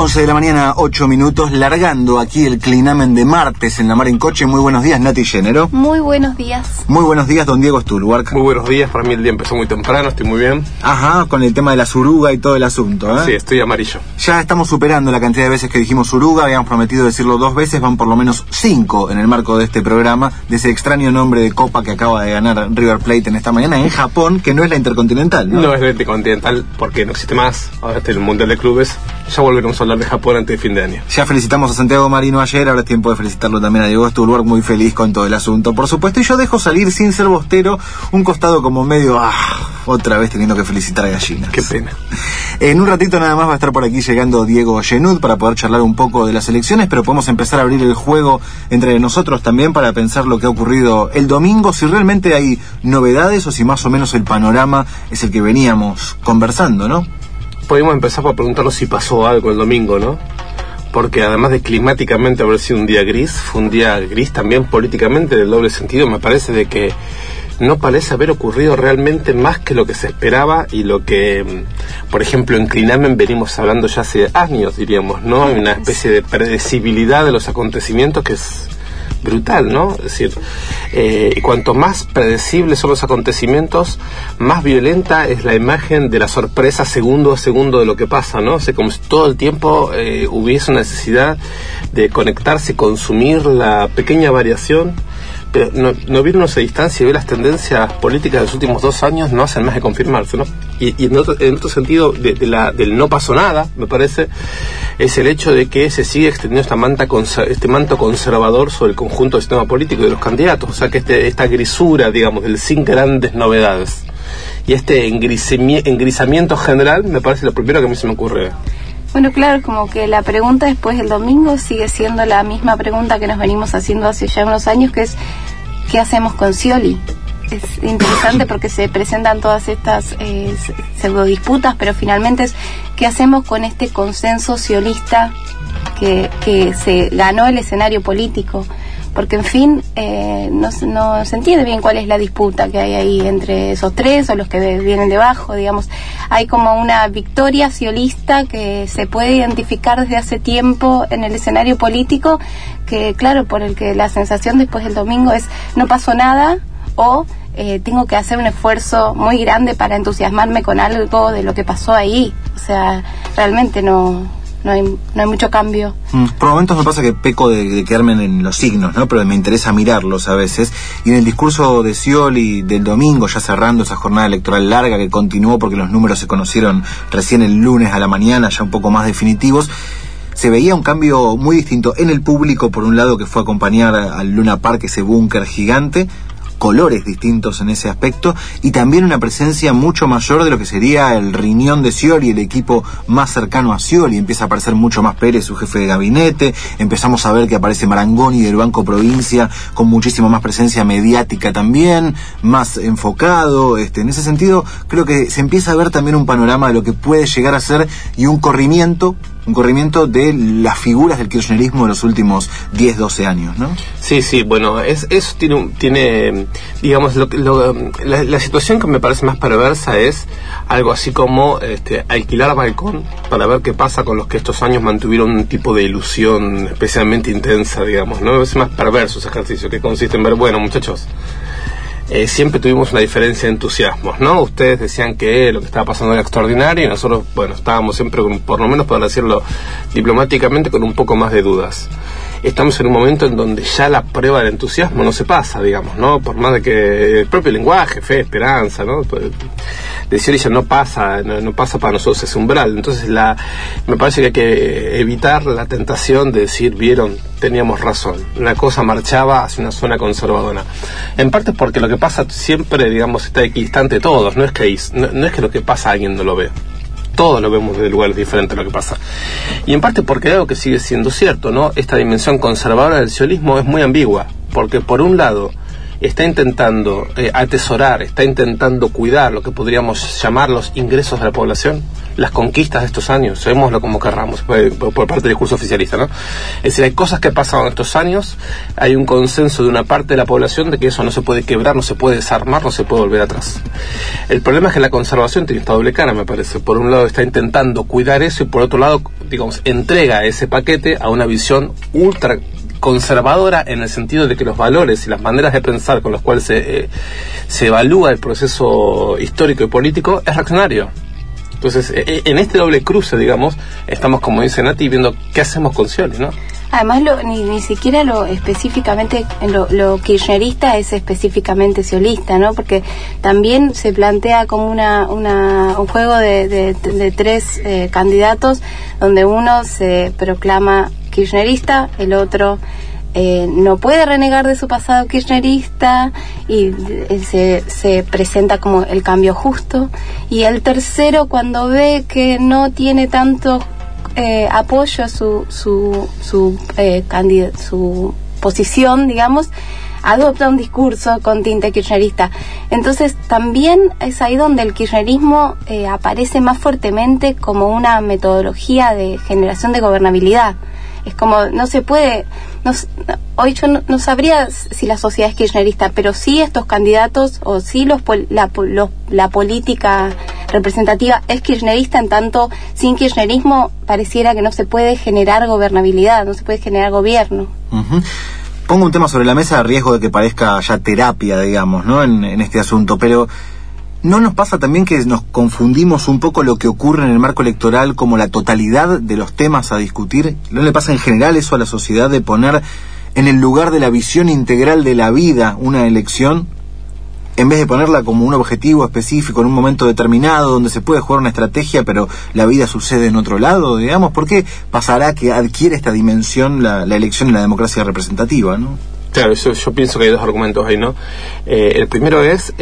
11 de la mañana, 8 minutos, largando aquí el clinamen de martes en La Mar en Coche. Muy buenos días, Nati Género. Muy buenos días. Muy buenos días, don Diego Stulwark. Muy buenos días, para mí el día empezó muy temprano, estoy muy bien. Ajá, con el tema de la suruga y todo el asunto, ¿eh? Sí, estoy amarillo. Ya estamos superando la cantidad de veces que dijimos suruga, habíamos prometido decirlo 2 veces, van por lo menos 5 en el marco de este programa, de ese extraño nombre de copa que acaba de ganar River Plate en esta mañana en Japón, que no es la Intercontinental, ¿no? No es la Intercontinental porque no existe más, ahora está el Mundial de Clubes, ya volveremos a hablar de Japón antes de fin de año. Ya felicitamos a Santiago Marino ayer, ahora es tiempo de felicitarlo también a Diego Stulwark, muy feliz con todo el asunto, por supuesto, y yo dejo salir sin ser bostero un costado como medio, otra vez teniendo que felicitar a gallinas. Qué pena. En un ratito nada más va a estar por aquí llegando Diego Genud para poder charlar un poco de las elecciones, pero podemos empezar a abrir el juego entre nosotros también para pensar lo que ha ocurrido el domingo, si realmente hay novedades o si más o menos el panorama es el que veníamos conversando, ¿no? Podemos empezar por preguntarnos si pasó algo el domingo, ¿no? Porque además de climáticamente haber sido un día gris, fue un día gris también políticamente, del doble sentido, me parece, de que no parece haber ocurrido realmente más que lo que se esperaba y lo que, por ejemplo, en Clinamen venimos hablando ya hace años, diríamos, ¿no? Hay una especie de predecibilidad de los acontecimientos que es brutal, ¿no? Es decir, cuanto más predecibles son los acontecimientos, más violenta es la imagen de la sorpresa segundo a segundo de lo que pasa, ¿no? O sea, como si todo el tiempo hubiese una necesidad de conectarse, consumir la pequeña variación. Pero no viene uno a distancia y ve las tendencias políticas de los últimos 2 años, no hacen más que confirmarse, ¿no? Y en otro sentido, del no pasó nada, me parece, es el hecho de que se sigue extendiendo este manto conservador sobre el conjunto del sistema político y de los candidatos. O sea, que esta grisura, digamos, del sin grandes novedades y este engrisamiento general, me parece lo primero que a mí se me ocurre. Bueno, claro, como que la pregunta después del domingo sigue siendo la misma pregunta que nos venimos haciendo hace ya unos años, que es ¿qué hacemos con Scioli? Es interesante porque se presentan todas estas pseudo disputas, pero finalmente es ¿qué hacemos con este consenso sciolista que se ganó el escenario político? Porque en fin, no se entiende bien cuál es la disputa que hay ahí entre esos 3 o los que vienen debajo, digamos. Hay como una victoria sciolista que se puede identificar desde hace tiempo en el escenario político, que claro, por el que la sensación después del domingo es no pasó nada o tengo que hacer un esfuerzo muy grande para entusiasmarme con algo de lo que pasó ahí. O sea, realmente no hay mucho cambio. Por momentos me pasa que peco de quedarme en los signos, ¿no? Pero me interesa mirarlos a veces. Y en el discurso de Scioli del domingo, ya cerrando esa jornada electoral larga que continuó porque los números se conocieron recién el lunes a la mañana, ya un poco más definitivos, se veía un cambio muy distinto en el público, por un lado, que fue a acompañar al Luna Park, ese búnker gigante, colores distintos en ese aspecto, y también una presencia mucho mayor de lo que sería el riñón de Scioli, el equipo más cercano a Scioli. Empieza a aparecer mucho más Pérez, su jefe de gabinete, empezamos a ver que aparece Marangoni del Banco Provincia con muchísima más presencia mediática también, más enfocado. En ese sentido creo que se empieza a ver también un panorama de lo que puede llegar a ser y un corrimiento de las figuras del kirchnerismo de los últimos 10, 12 años, ¿no? Sí, bueno, eso tiene digamos, la situación que me parece más perversa es algo así como alquilar balcón para ver qué pasa con los que estos años mantuvieron un tipo de ilusión especialmente intensa, digamos, ¿no? Es más perverso ese ejercicio, que consiste en ver, bueno, muchachos, siempre tuvimos una diferencia de entusiasmos, ¿no? Ustedes decían que lo que estaba pasando era extraordinario y nosotros, bueno, estábamos siempre, por lo menos para decirlo diplomáticamente, con un poco más de dudas. Estamos en un momento en donde ya la prueba del entusiasmo no se pasa, digamos, ¿no? Por más de que el propio lenguaje, fe, esperanza, ¿no? Decir ya no pasa para nosotros ese umbral. Entonces me parece que hay que evitar la tentación de decir, vieron, teníamos razón. La cosa marchaba hacia una zona conservadora. En parte porque lo que pasa siempre, digamos, está equidistante de todos. No es que lo que pasa alguien no lo ve. Todos lo vemos desde lugares diferentes lo que pasa. Y en parte porque hay algo que sigue siendo cierto, ¿no? Esta dimensión conservadora del sciolismo es muy ambigua. Porque por un lado está intentando atesorar, está intentando cuidar lo que podríamos llamar los ingresos de la población, las conquistas de estos años, llamémoslo como querramos, por parte del discurso oficialista, ¿no? Es decir, hay cosas que pasaron estos años, hay un consenso de una parte de la población de que eso no se puede quebrar, no se puede desarmar, no se puede volver atrás. El problema es que la conservación tiene esta doble cara, me parece. Por un lado está intentando cuidar eso y por otro lado, digamos, entrega ese paquete a una visión ultra conservadora, en el sentido de que los valores y las maneras de pensar con los cuales se evalúa el proceso histórico y político es reaccionario. Entonces, en este doble cruce, digamos, estamos, como dice Nati, viendo qué hacemos con Scioli, ¿no? Además, ni siquiera lo específicamente, lo kirchnerista es específicamente sciolista, ¿no? Porque también se plantea como un juego de tres candidatos, donde uno se proclama kirchnerista, el otro no puede renegar de su pasado kirchnerista y se presenta como el cambio justo, y el tercero, cuando ve que no tiene tanto apoyo a su posición, digamos, adopta un discurso con tinte kirchnerista. Entonces también es ahí donde el kirchnerismo aparece más fuertemente como una metodología de generación de gobernabilidad. Es como, no se puede, hoy yo no sabría si la sociedad es kirchnerista, pero sí estos candidatos, o sí la política representativa es kirchnerista, en tanto sin kirchnerismo pareciera que no se puede generar gobernabilidad, no se puede generar gobierno. Uh-huh. Pongo un tema sobre la mesa a riesgo de que parezca ya terapia, digamos, ¿no? En este asunto, pero ¿no nos pasa también que nos confundimos un poco lo que ocurre en el marco electoral como la totalidad de los temas a discutir? ¿No le pasa en general eso a la sociedad, de poner en el lugar de la visión integral de la vida una elección, en vez de ponerla como un objetivo específico en un momento determinado donde se puede jugar una estrategia, pero la vida sucede en otro lado, digamos? ¿Por qué pasará que adquiere esta dimensión la elección en la democracia representativa, no? Claro, yo pienso que hay dos argumentos ahí, ¿no? El primero es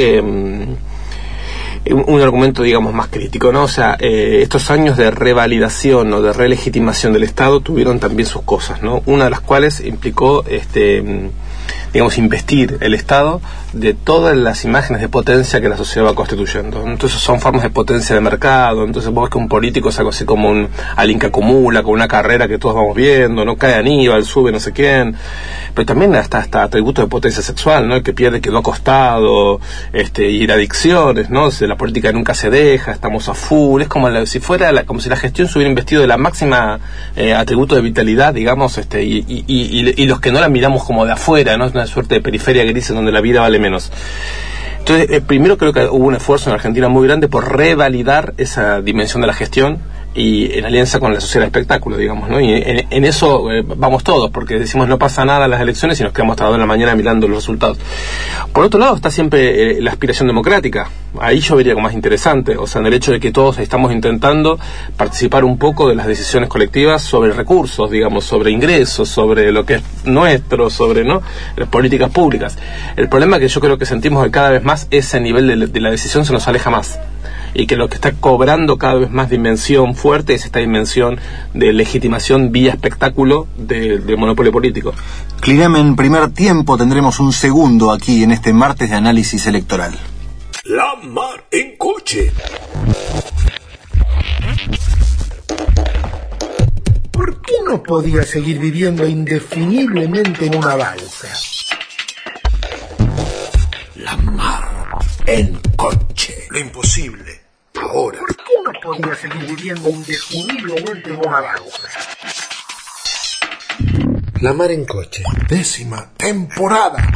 un argumento, digamos, más crítico, ¿no? O sea, estos años de revalidación o de relegitimación del Estado tuvieron también sus cosas, ¿no? Una de las cuales implicó, digamos, investir el Estado de todas las imágenes de potencia que la sociedad va constituyendo. Entonces son formas de potencia de mercado. Entonces vos ves que un político es algo así como alguien que acumula, con una carrera que todos vamos viendo, no cae Aníbal, sube no sé quién, pero también hasta atributos de potencia sexual, ¿no? El que pierde quedó acostado, y la adicciones, ¿no? La política nunca se deja, estamos a full. Es como si fuera como si la gestión se hubiera investido de la máxima atributo de vitalidad, digamos, y los que no la miramos como de afuera, ¿no? Es una suerte de periferia gris en donde la vida vale menos. Entonces, primero creo que hubo un esfuerzo en Argentina muy grande por revalidar esa dimensión de la gestión, y en alianza con la sociedad del espectáculo, digamos, ¿no? Y en eso vamos todos, porque decimos no pasa nada en las elecciones y nos quedamos hasta las 2 de la mañana mirando los resultados. Por otro lado está siempre la aspiración democrática. Ahí yo vería como más interesante, o sea, en el hecho de que todos estamos intentando participar un poco de las decisiones colectivas sobre recursos, digamos, sobre ingresos, sobre lo que es nuestro, sobre, ¿no?, las políticas públicas. El problema que yo creo que sentimos que cada vez más ese nivel de la decisión se nos aleja más, y que lo que está cobrando cada vez más dimensión fuerte es esta dimensión de legitimación vía espectáculo del monopolio político. Clinamen primer tiempo, tendremos un segundo aquí en este martes de análisis electoral. La Mar en Coche. ¿Por qué no podía seguir viviendo indefiniblemente en una balsa? La Mar en Coche. Lo imposible. Ahora. ¿Por qué no podía seguir viviendo indefiniblemente en una balsa? La Mar en Coche. 10ª temporada.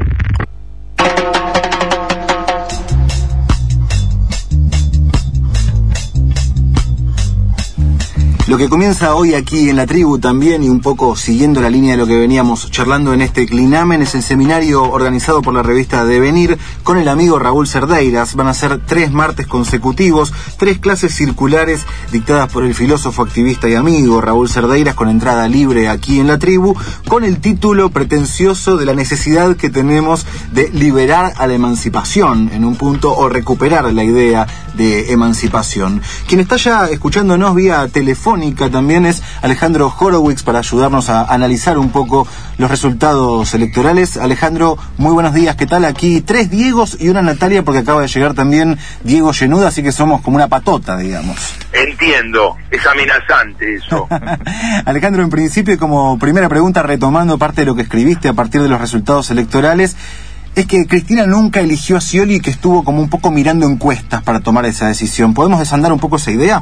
Lo que comienza hoy aquí en la tribu también, y un poco siguiendo la línea de lo que veníamos charlando en este Clinamen, es el seminario organizado por la revista Devenir con el amigo Raúl Cerdeiras. Van a ser 3 martes consecutivos, 3 clases circulares dictadas por el filósofo, activista y amigo Raúl Cerdeiras, con entrada libre aquí en la tribu, con el título pretencioso de la necesidad que tenemos de liberar a la emancipación en un punto, o recuperar la idea de emancipación. Quien está ya escuchándonos vía telefónica telefónica también es Alejandro Horowitz para ayudarnos a analizar un poco los resultados electorales. Alejandro, muy buenos días, ¿qué tal? Aquí 3 Diegos y una Natalia, porque acaba de llegar también Diego Genud, así que somos como una patota, digamos. Entiendo, es amenazante eso. Alejandro, en principio, como primera pregunta, retomando parte de lo que escribiste a partir de los resultados electorales, es que Cristina nunca eligió a Scioli, que estuvo como un poco mirando encuestas para tomar esa decisión. ¿Podemos desandar un poco esa idea?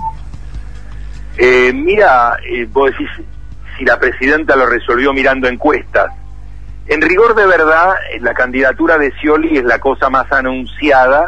Vos decís si la presidenta lo resolvió mirando encuestas. En rigor de verdad, la candidatura de Scioli es la cosa más anunciada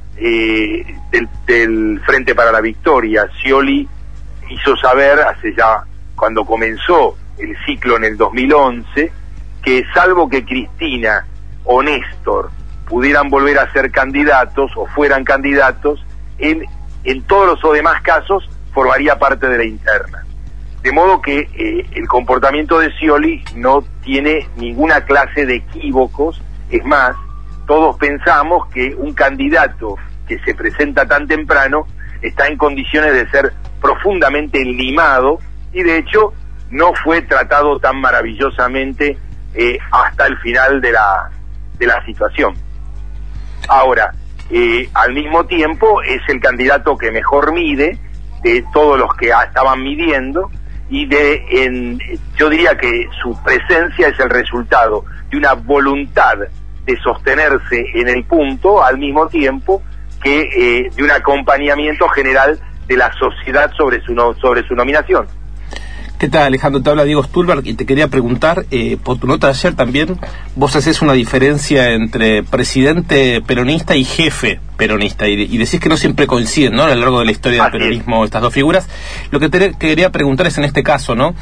del Frente para la Victoria. Scioli hizo saber, cuando comenzó el ciclo en el 2011, que salvo que Cristina o Néstor pudieran volver a ser candidatos o fueran candidatos, él en todos los demás casos formaría parte de la interna. De modo que el comportamiento de Scioli no tiene ninguna clase de equívocos. Es más, todos pensamos que un candidato que se presenta tan temprano está en condiciones de ser profundamente limado, y de hecho no fue tratado tan maravillosamente hasta el final de la situación. Ahora, al mismo tiempo es el candidato que mejor mide de todos los que estaban midiendo, y yo diría que su presencia es el resultado de una voluntad de sostenerse en el punto, al mismo tiempo que de un acompañamiento general de la sociedad sobre su nominación. ¿Qué tal, Alejandro? Te habla Diego Stulberg y te quería preguntar, por tu nota de ayer también, vos haces una diferencia entre presidente peronista y jefe peronista, y decís que no siempre coinciden, ¿no?, a lo largo de la historia del peronismo estas dos figuras. Lo que te quería preguntar es en este caso, ¿no?,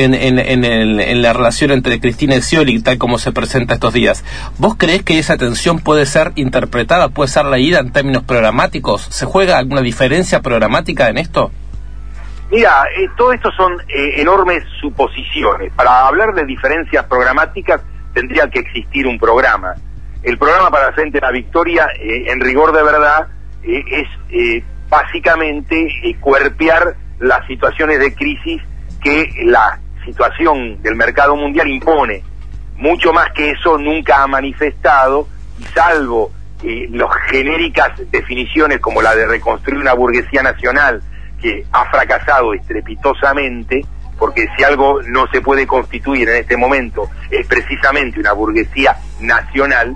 en la relación entre Cristina y Scioli, tal como se presenta estos días. ¿Vos creés que esa tensión puede ser interpretada, puede ser leída en términos programáticos? ¿Se juega alguna diferencia programática en esto? Mira, todo esto son enormes suposiciones. Para hablar de diferencias programáticas tendría que existir un programa. El programa para el Frente de la Victoria, en rigor de verdad, es básicamente cuerpear las situaciones de crisis que la situación del mercado mundial impone. Mucho más que eso nunca ha manifestado, y salvo las genéricas definiciones como la de reconstruir una burguesía nacional, que ha fracasado estrepitosamente, porque si algo no se puede constituir en este momento es precisamente una burguesía nacional.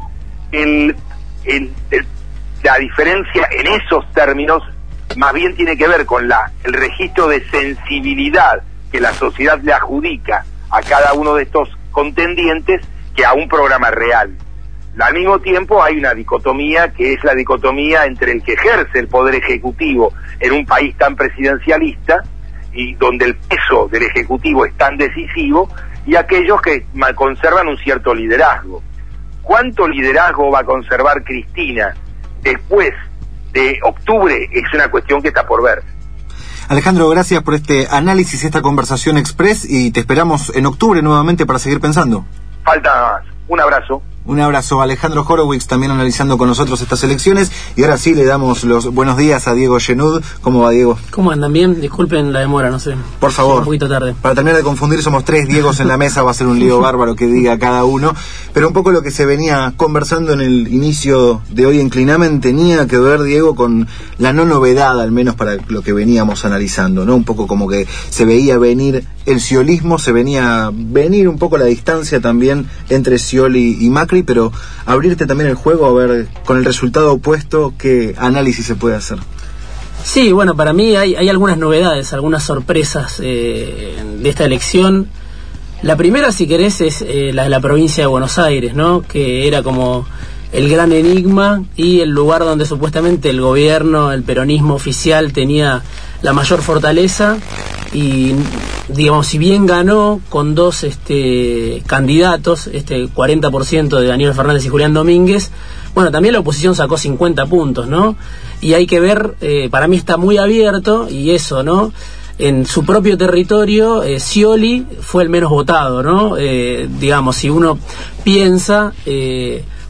La diferencia en esos términos más bien tiene que ver con el registro de sensibilidad que la sociedad le adjudica a cada uno de estos contendientes, que a un programa real. Al mismo tiempo hay una dicotomía, que es la dicotomía entre el que ejerce el poder ejecutivo en un país tan presidencialista y donde el peso del ejecutivo es tan decisivo, y aquellos que conservan un cierto liderazgo. ¿Cuánto liderazgo va a conservar Cristina después de octubre? Es una cuestión que está por ver. Alejandro, gracias por este análisis, esta conversación express, y te esperamos en octubre nuevamente para seguir pensando. Falta nada más. Un abrazo. Un abrazo. Alejandro Horowitz también analizando con nosotros estas elecciones. Y ahora sí le damos los buenos días a Diego Genud. ¿Cómo va, Diego? ¿Cómo andan? Bien, disculpen la demora, no sé. Por favor. Un poquito tarde. Para terminar de confundir, somos 3 Diegos en la mesa, va a ser un lío bárbaro que diga cada uno. Pero un poco lo que se venía conversando en el inicio de hoy en Clinamen tenía que ver, Diego, con la no novedad, al menos para lo que veníamos analizando, ¿no? Un poco como que se veía venir el sciolismo, se venía venir un poco la distancia también entre Scioli y Macri, pero abrirte también el juego a ver con el resultado opuesto qué análisis se puede hacer. Sí, bueno, para mí hay algunas novedades, algunas sorpresas de esta elección. La primera, si querés, es la de la provincia de Buenos Aires, ¿no?, que era como el gran enigma y el lugar donde supuestamente el gobierno, el peronismo oficial tenía la mayor fortaleza. Y digamos, si bien ganó con dos candidatos, 40% de Daniel Fernández y Julián Domínguez, bueno, también la oposición sacó 50 puntos, ¿no? Y hay que ver, para mí está muy abierto, y eso, ¿no? En su propio territorio, Scioli fue el menos votado, ¿no? Digamos, si uno piensa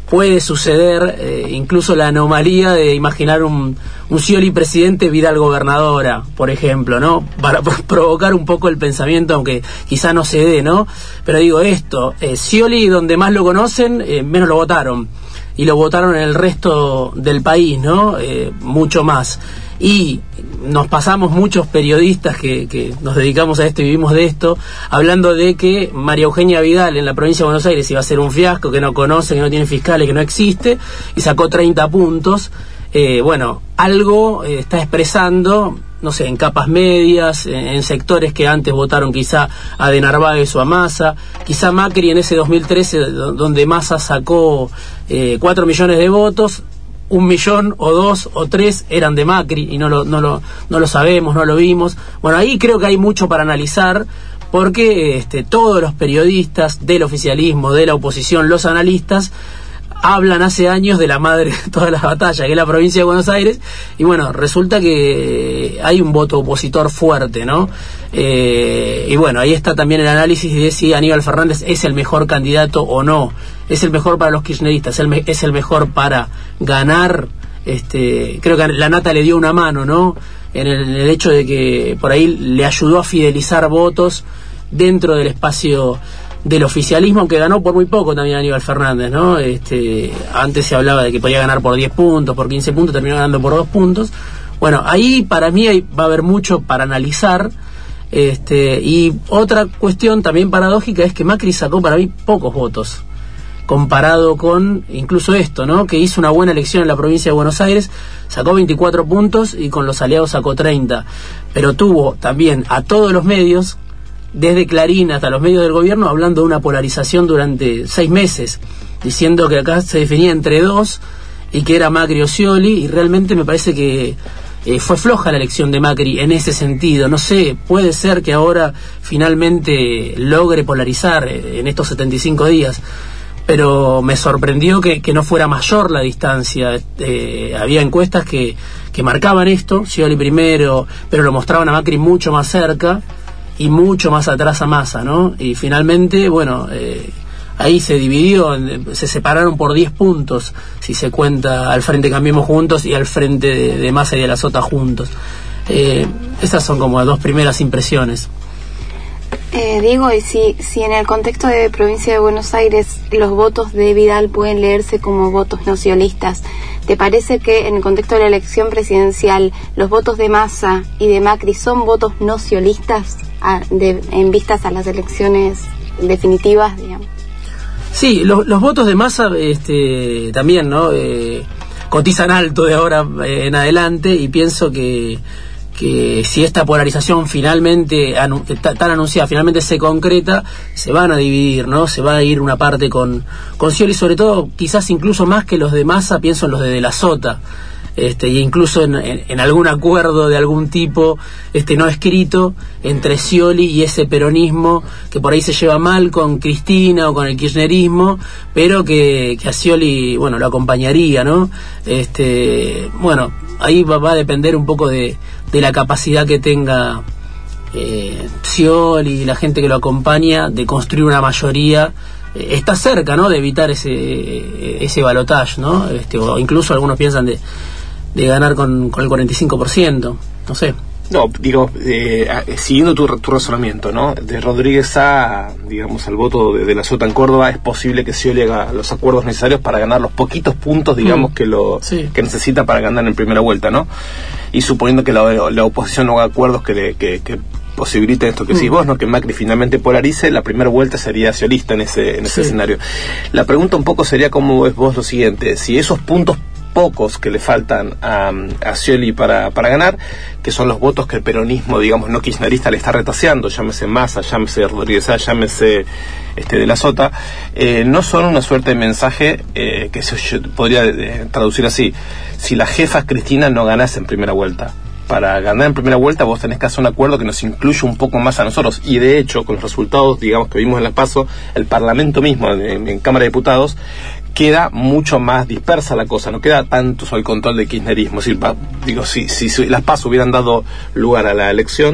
puede suceder incluso la anomalía de imaginar un Scioli presidente, Vidal gobernadora, por ejemplo, ¿no? Para provocar un poco el pensamiento, aunque quizá no se dé, ¿no? Pero digo esto, Scioli, donde más lo conocen, menos lo votaron. Y lo votaron en el resto del país, ¿no? Mucho más. Y nos pasamos muchos periodistas que nos dedicamos a esto y vivimos de esto, hablando de que María Eugenia Vidal en la provincia de Buenos Aires iba a ser un fiasco, que no conoce, que no tiene fiscales, que no existe, y sacó 30 puntos. Bueno, algo está expresando, no sé, en capas medias, en sectores que antes votaron quizá a De Narváez o a Massa, quizá Macri en ese 2013, donde Massa sacó 4 millones de votos, 1 millón o 2 o 3 eran de Macri y no lo sabemos, no lo vimos. Bueno, ahí creo que hay mucho para analizar, porque todos los periodistas del oficialismo, de la oposición, los analistas, hablan hace años de la madre de todas las batallas, que es la provincia de Buenos Aires, y bueno, resulta que hay un voto opositor fuerte, ¿no? Y bueno, ahí está también el análisis de si Aníbal Fernández es el mejor candidato o no, es el mejor para los kirchneristas, es el mejor para ganar. Creo que la Nata le dio una mano, ¿no? En el hecho de que por ahí le ayudó a fidelizar votos dentro del espacio del oficialismo, aunque ganó por muy poco también Aníbal Fernández, ¿no? Antes se hablaba de que podía ganar por 10 puntos, por 15 puntos, terminó ganando por 2 puntos. Bueno, ahí para mí va a haber mucho para analizar. Y otra cuestión también paradójica es que Macri sacó para mí pocos votos, comparado con incluso esto, ¿no? Que hizo una buena elección en la provincia de Buenos Aires, sacó 24 puntos y con los aliados sacó 30. Pero tuvo también a todos los medios, desde Clarín hasta los medios del gobierno, hablando de una polarización durante 6 meses, diciendo que acá se definía entre dos y que era Macri o Scioli, y realmente me parece que fue floja la elección de Macri en ese sentido. No sé, puede ser que ahora finalmente logre polarizar en estos 75 días, pero me sorprendió que no fuera mayor la distancia. Había encuestas que marcaban esto, Scioli primero, pero lo mostraban a Macri mucho más cerca y mucho más atrás a Massa, ¿no? Y finalmente, bueno, ahí se dividió, se separaron por 10 puntos, si se cuenta al Frente Cambiemos Juntos y al Frente de Massa y de la Sota juntos. Esas son como las 2 primeras impresiones. Diego, y si en el contexto de provincia de Buenos Aires los votos de Vidal pueden leerse como votos no sciolitas, ¿te parece que en el contexto de la elección presidencial los votos de Massa y de Macri son votos no sciolistas en vistas a las elecciones definitivas, digamos? Sí, los votos de Massa también, ¿no? Cotizan alto de ahora en adelante, y pienso que si esta polarización finalmente tan anunciada finalmente se concreta, se van a dividir, ¿no? Se va a ir una parte con Scioli, sobre todo quizás incluso más que los de Massa, pienso en los de la Sota, y incluso en algún acuerdo de algún tipo no escrito entre Scioli y ese peronismo que por ahí se lleva mal con Cristina o con el kirchnerismo, pero que a Scioli, bueno, lo acompañaría, ¿no? Bueno, ahí va a depender un poco de la capacidad que tenga Scioli y la gente que lo acompaña de construir una mayoría. Está cerca, ¿no?, de evitar ese balotaje, ¿no? O incluso algunos piensan de ganar con el 45%, no sé. No, digo, siguiendo tu razonamiento, ¿no? De Rodríguez digamos, al voto de la Sota en Córdoba, es posible que Scioli haga los acuerdos necesarios para ganar los poquitos puntos, digamos, que necesita para ganar en primera vuelta, ¿no? Y suponiendo que la oposición no haga acuerdos que posibiliten esto que decís vos, ¿no? Que Macri finalmente polarice, la primera vuelta sería sciolista en ese escenario. La pregunta un poco sería, ¿cómo ves vos lo siguiente? Si esos puntos pocos que le faltan a Scioli para ganar, que son los votos que el peronismo, digamos, no kirchnerista le está retaseando, llámese Massa, llámese Rodríguez, llámese de la Sota, no son una suerte de mensaje que se podría traducir así: si la jefa Cristina no ganase en primera vuelta, para ganar en primera vuelta vos tenés que hacer un acuerdo que nos incluya un poco más a nosotros, y de hecho con los resultados, digamos, que vimos en las PASO, el Parlamento mismo en Cámara de Diputados queda mucho más dispersa la cosa, no queda tanto sobre el control del kirchnerismo. Es decir, si las PASO hubieran dado lugar a la elección,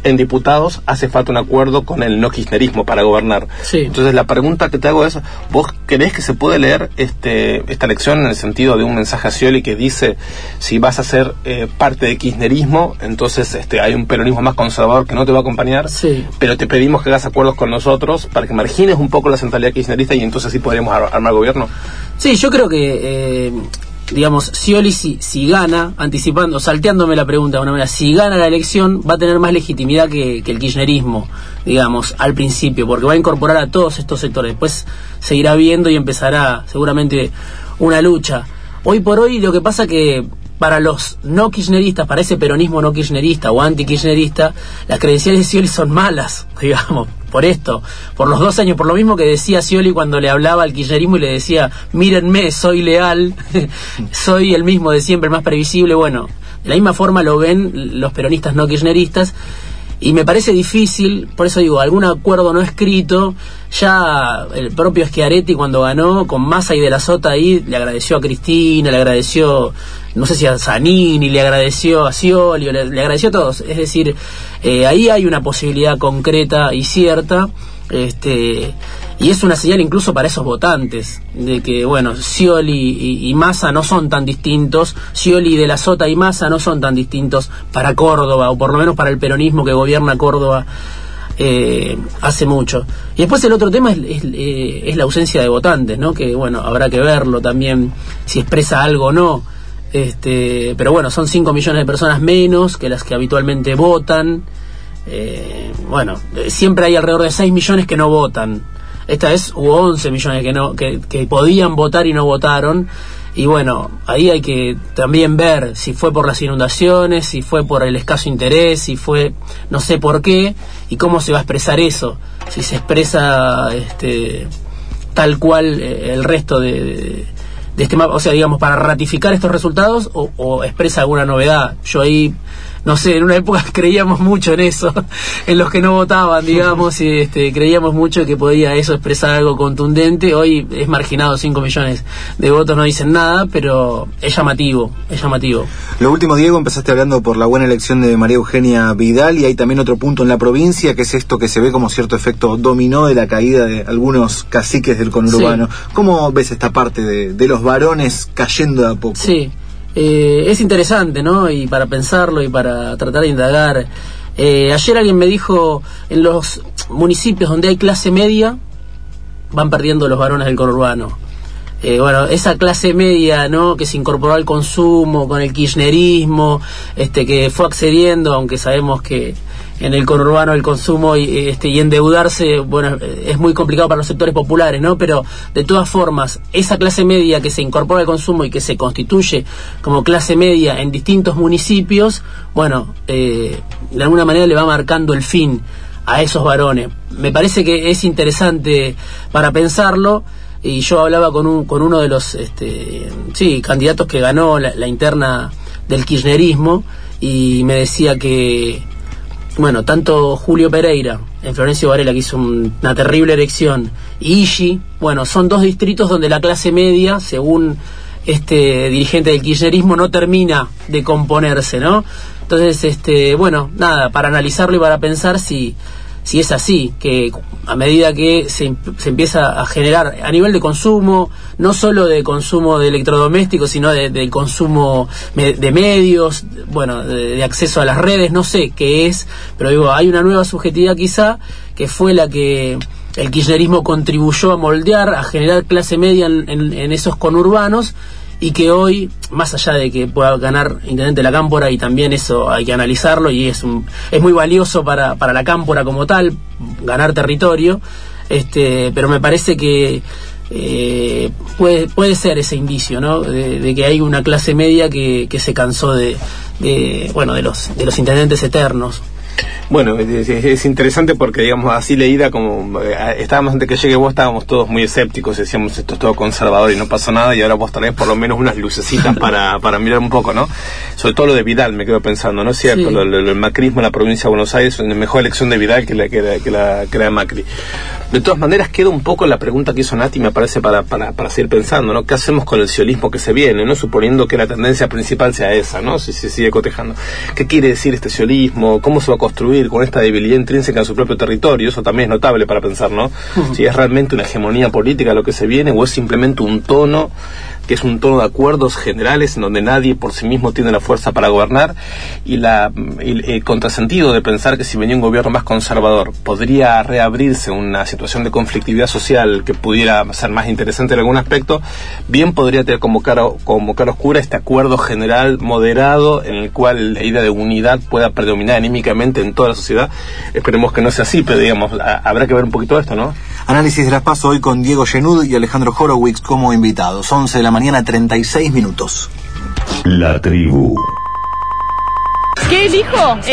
en diputados hace falta un acuerdo con el no kirchnerismo para gobernar. Sí. Entonces la pregunta que te hago es, ¿vos creés que se puede leer esta elección en el sentido de un mensaje a Scioli que dice, si vas a ser parte de kirchnerismo, entonces hay un peronismo más conservador que no te va a acompañar, sí, pero te pedimos que hagas acuerdos con nosotros para que margines un poco la centralidad kirchnerista y entonces sí podríamos armar gobierno? Sí, yo creo que digamos, Scioli si gana, anticipando, salteándome la pregunta de una manera, si gana la elección va a tener más legitimidad que el kirchnerismo, digamos, al principio, porque va a incorporar a todos estos sectores. Después seguirá viendo y empezará seguramente una lucha. Hoy por hoy lo que pasa que para los no kirchneristas, para ese peronismo no kirchnerista o anti-kirchnerista, las credenciales de Scioli son malas, digamos, por esto, por los 2 años, por lo mismo que decía Scioli cuando le hablaba al kirchnerismo y le decía, mírenme, soy leal, soy el mismo de siempre, el más previsible. Bueno, de la misma forma lo ven los peronistas no kirchneristas, y me parece difícil, por eso digo, algún acuerdo no escrito. Ya el propio Schiaretti cuando ganó, con Massa y De la Sota ahí, le agradeció a Cristina, le agradeció, no sé si a Zanini, le agradeció a Scioli, le agradeció a todos. Es decir, ahí hay una posibilidad concreta y cierta, y es una señal incluso para esos votantes, de que, bueno, Scioli y Massa no son tan distintos, Scioli, De la Sota y Massa no son tan distintos para Córdoba, o por lo menos para el peronismo que gobierna Córdoba hace mucho. Y después el otro tema es la ausencia de votantes, ¿no? Que, bueno, habrá que verlo también, si expresa algo o no. Pero bueno, son 5 millones de personas menos que las que habitualmente votan. Bueno, siempre hay alrededor de 6 millones que no votan. Esta vez hubo 11 millones que podían votar y no votaron. Y bueno, ahí hay que también ver si fue por las inundaciones, si fue por el escaso interés, si fue no sé por qué, y cómo se va a expresar eso. Si se expresa tal cual el resto de este mapa, o sea, digamos, para ratificar estos resultados, o expresa alguna novedad. Yo ahí, no sé, en una época creíamos mucho en eso, en los que no votaban, digamos, y creíamos mucho que podía eso expresar algo contundente. Hoy es marginado, 5 millones de votos no dicen nada, pero es llamativo, es llamativo. Lo último, Diego, empezaste hablando por la buena elección de María Eugenia Vidal, y hay también otro punto en la provincia, que es esto que se ve como cierto efecto dominó de la caída de algunos caciques del conurbano. Sí. ¿Cómo ves esta parte de los varones cayendo de a poco? Sí. Es interesante, ¿no? Y para pensarlo y para tratar de indagar. Ayer alguien me dijo, en los municipios donde hay clase media, van perdiendo los varones del conurbano. Bueno, esa clase media, ¿no?, que se incorporó al consumo con el kirchnerismo, que fue accediendo, aunque sabemos que en el conurbano el consumo y endeudarse, bueno, es muy complicado para los sectores populares, ¿no? Pero de todas formas, esa clase media que se incorpora al consumo y que se constituye como clase media en distintos municipios, bueno, de alguna manera le va marcando el fin a esos varones. Me parece que es interesante para pensarlo. Y yo hablaba con uno de los candidatos que ganó la interna del kirchnerismo, y me decía que, bueno, tanto Julio Pereira en Florencio Varela, que hizo una terrible elección, y Igi, bueno, son 2 distritos donde la clase media, según dirigente del kirchnerismo, no termina de componerse, ¿no? Entonces, bueno, nada, para analizarlo y para pensar si es así, que a medida que se empieza a generar a nivel de consumo, no solo de consumo de electrodomésticos, sino de consumo de medios, bueno, de acceso a las redes, no sé qué es, pero digo, hay una nueva subjetividad quizá, que fue la que el kirchnerismo contribuyó a moldear, a generar clase media en esos conurbanos, y que hoy, más allá de que pueda ganar intendente de la Cámpora, y también eso hay que analizarlo, y es muy valioso para la Cámpora como tal, ganar territorio, pero me parece que puede ser ese indicio, ¿no?, de que hay una clase media que se cansó de los intendentes eternos. Bueno, es interesante porque, digamos, así leída, como estábamos antes que llegue vos, estábamos todos muy escépticos, decíamos esto es todo conservador y no pasa nada, y ahora vos traés por lo menos unas lucecitas para mirar un poco, ¿no? Sobre todo lo de Vidal, me quedo pensando, ¿no es cierto? Sí. El macrismo en la provincia de Buenos Aires, una mejor elección de Vidal que la de Macri. De todas maneras, queda un poco la pregunta que hizo Nati, me parece, para seguir pensando, ¿no? ¿Qué hacemos con el sciolismo que se viene, ¿no? Suponiendo que la tendencia principal sea esa, ¿no? Si se sigue cotejando. ¿Qué quiere decir este sciolismo? ¿Cómo se va a construir? cumplir con esta debilidad intrínseca en su propio territorio. Eso también es notable para pensar, ¿no? Si es realmente una hegemonía política lo que se viene, o es simplemente un tono que es un tono de acuerdos generales en donde nadie por sí mismo tiene la fuerza para gobernar, y el contrasentido de pensar que si venía un gobierno más conservador podría reabrirse una situación de conflictividad social que pudiera ser más interesante en algún aspecto, bien podría tener como cara oscura este acuerdo general moderado en el cual la idea de unidad pueda predominar anímicamente en toda la sociedad. Esperemos que no sea así, pero digamos, habrá que ver un poquito esto, ¿no? Análisis de las PASO hoy con Diego Genud y Alejandro Horowitz como invitados. 11 de la mañana, 36 minutos. La tribu. ¿Qué dijo?